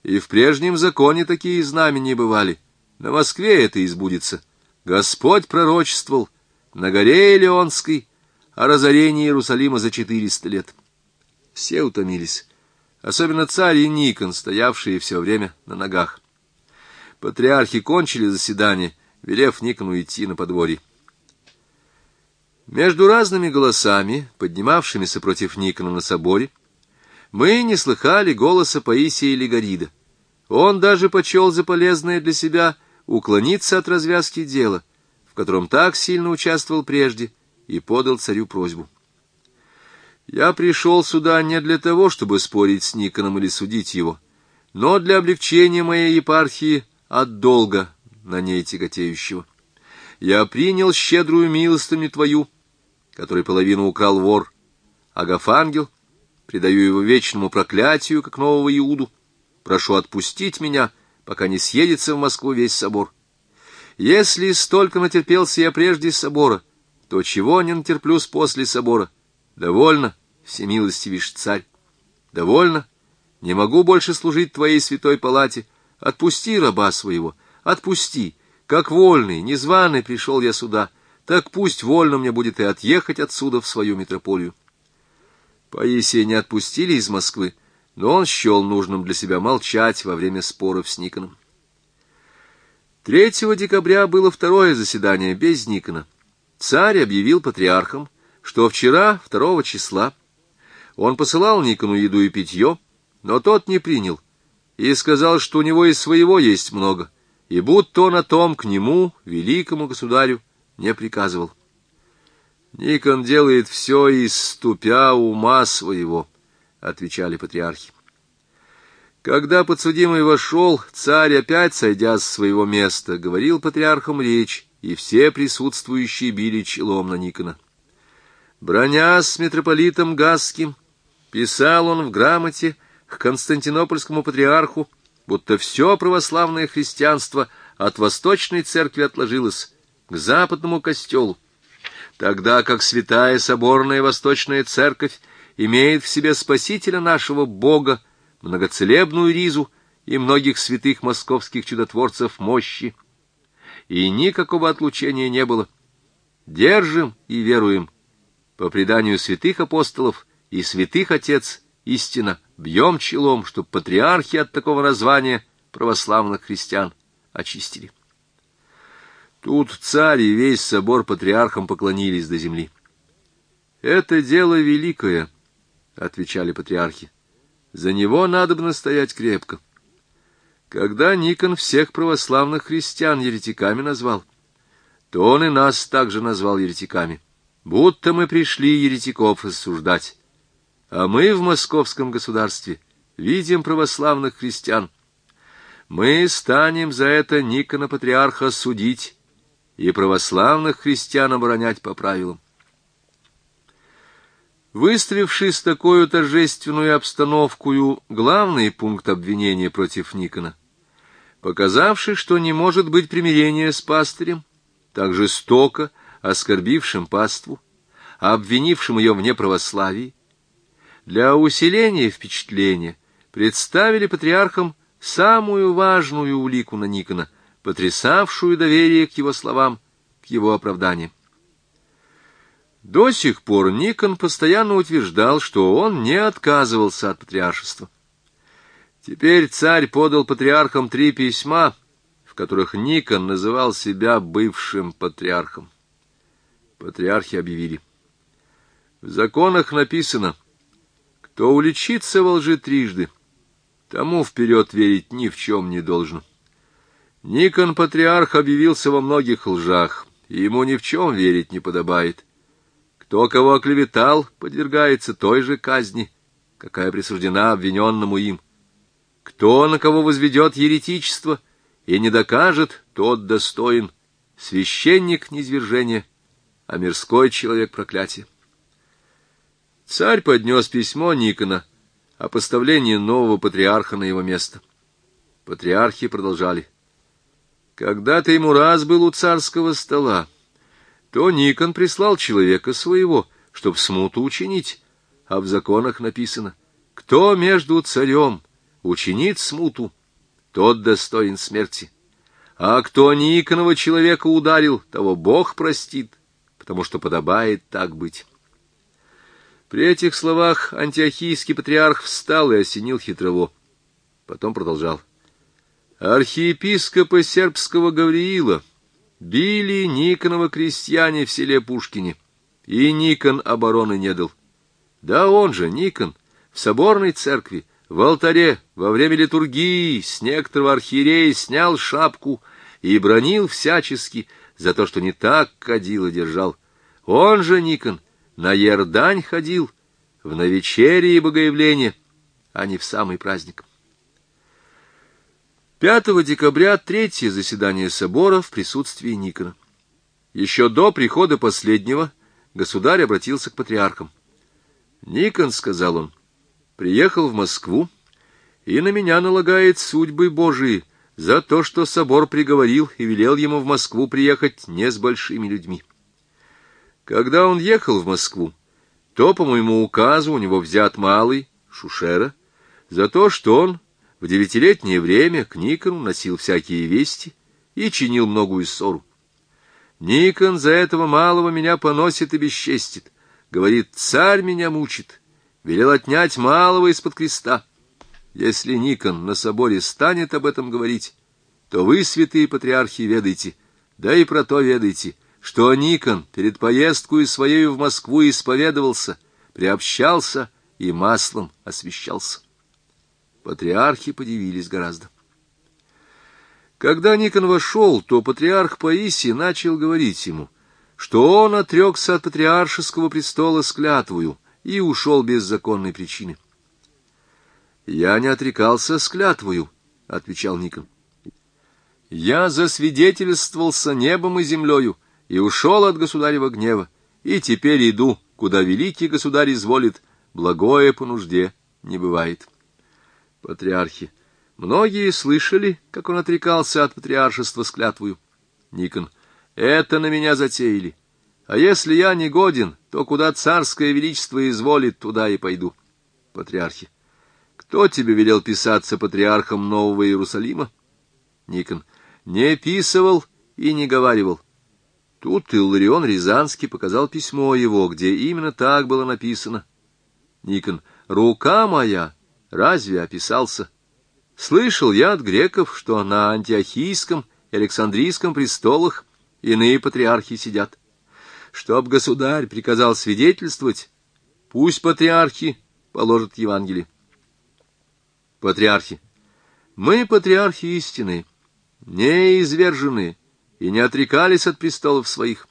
И в прежнем законе такие знамения бывали. На Москве это избудется. Господь пророчествовал на горе Илионской о разорении Иерусалима за 400 лет. Все утомились, особенно царь и Никон, стоявшие все время на ногах. Патриархи кончили заседание, велев Никону идти на подворье. Между разными голосами, поднимавшимися против Никона на соборе, мы не слыхали голоса Паисия Лигорида. Он даже почел за полезное для себя уклониться от развязки дела, в котором так сильно участвовал прежде, и подал царю просьбу. «Я пришел сюда не для того, чтобы спорить с Никоном или судить его, но для облегчения моей епархии от долга на ней тяготеющего. Я принял щедрую милостыню твою, который половину украл вор, Агафангел, предаю его вечному проклятию, как нового Иуду. Прошу отпустить меня, пока не съедется в Москву весь собор. Если столько натерпелся я прежде собора, то чего не натерплюсь после собора? Довольно, всемилостивейший царь, довольно. Не могу больше служить твоей святой палате. Отпусти раба своего, отпусти. Как вольный, незваный пришел я сюда, так пусть вольно мне будет и отъехать отсюда в свою митрополию». Паисия не отпустили из Москвы, но он счел нужным для себя молчать во время споров с Никоном. 3 декабря было второе заседание без Никона. Царь объявил патриархам, что вчера, 2 числа, он посылал Никону еду и питье, но тот не принял, и сказал, что у него и своего есть много, и будто он о том к нему, великому государю, не приказывал. «Никон делает все из ступя ума своего», — отвечали патриархи. Когда подсудимый вошел, царь, опять сойдя с своего места, говорил патриархам речь, и все присутствующие били челом на Никона. Бранясь с митрополитом Гасским, писал он в грамоте к константинопольскому патриарху, будто все православное христианство от восточной церкви отложилось к западному костелу, тогда как святая соборная восточная церковь имеет в себе Спасителя нашего Бога, многоцелебную ризу и многих святых московских чудотворцев мощи, и никакого отлучения не было. Держим и веруем по преданию святых апостолов и святых отец истинно, бьем челом, чтоб патриархи от такого названия православных христиан очистили». Тут царь и весь собор патриархам поклонились до земли. «Это дело великое», — отвечали патриархи. «За него надобно стоять крепко. Когда Никон всех православных христиан еретиками назвал, то он и нас также назвал еретиками, будто мы пришли еретиков рассуждать. А мы в московском государстве видим православных христиан. Мы станем за это Никона патриарха судить и православных христиан оборонять по правилам». Выставившись такую торжественную обстановкую, главный пункт обвинения против Никона, показавший, что не может быть примирения с пастырем, так жестоко оскорбившим паству, обвинившим ее в неправославии, для усиления впечатления представили патриархам самую важную улику на Никона, потрясавшую доверие к его словам, к его оправданиям. До сих пор Никон постоянно утверждал, что он не отказывался от патриаршества. Теперь царь подал патриархам 3 письма, в которых Никон называл себя бывшим патриархом. Патриархи объявили: «В законах написано: кто уличится во лжи трижды, тому вперед верить ни в чем не должно. Никон патриарх объявился во многих лжах, и ему ни в чем верить не подобает. Кто кого оклеветал, подвергается той же казни, какая присуждена обвиненному им. Кто на кого возведет еретичество и не докажет, тот достоин. Священник низвержения, а мирской человек проклятия». Царь поднес письмо Никона о поставлении нового патриарха на его место. Патриархи продолжали: «Когда-то ему раз был у царского стола, то Никон прислал человека своего, чтоб смуту учинить, а в законах написано: кто между царем учинит смуту, тот достоин смерти. А кто Никонова человека ударил, того Бог простит, потому что подобает так быть». При этих словах антиохийский патриарх встал и осенил хитрово. Потом продолжал. Архиепископа сербского Гавриила били Никонова крестьяне в селе Пушкине, и Никон обороны не дал. Да он же, Никон, в соборной церкви, в алтаре, во время литургии с некоторого архиерея снял шапку и бранил всячески за то, что не так кадила держал. Он же, Никон, на Ердань ходил, в новечерие и богоявление, а не в самый праздник. 5 декабря третье заседание собора в присутствии Никона. Еще до прихода последнего государь обратился к патриархам. «Никон, — сказал он, — приехал в Москву, и на меня налагает судьбы Божии за то, что собор приговорил и велел ему в Москву приехать не с большими людьми. Когда он ехал в Москву, то, по моему указу, у него взят малый, Шушера, за то, что он в 9-летнее время к Никону носил всякие вести и чинил многую ссору. Никон за этого малого меня поносит и бесчестит. Говорит, царь меня мучит, велел отнять малого из-под креста. Если Никон на соборе станет об этом говорить, то вы, святые патриархи, ведайте, да и про то ведайте, что Никон перед поездкой своею в Москву исповедовался, приобщался и маслом освящался». Патриархи подивились гораздо. Когда Никон вошел, то патриарх Паисий начал говорить ему, что он отрекся от патриаршеского престола с клятвою и ушел без законной причины. «Я не отрекался с клятвою, — отвечал Никон. — Я засвидетельствовался небом и землею и ушел от государева гнева, и теперь иду, куда великий государь изволит, благое по нужде не бывает». Патриархи. Многие слышали, как он отрекался от патриаршества с клятвою. Никон. Это на меня затеяли. А если я не годен, то куда царское величество изволит, туда и пойду. Патриархи. Кто тебе велел писаться патриархом Нового Иерусалима? Никон. Не писывал и не говаривал. Тут Илларион Рязанский показал письмо его, где именно так было написано. Никон. Рука моя разве описался? Слышал я от греков, что на антиохийском и Александрийском престолах иные патриархи сидят. Чтоб государь приказал свидетельствовать, пусть патриархи положат Евангелие. Патриархи. Мы, патриархи истинные, не изверженные, и не отрекались от престолов своих.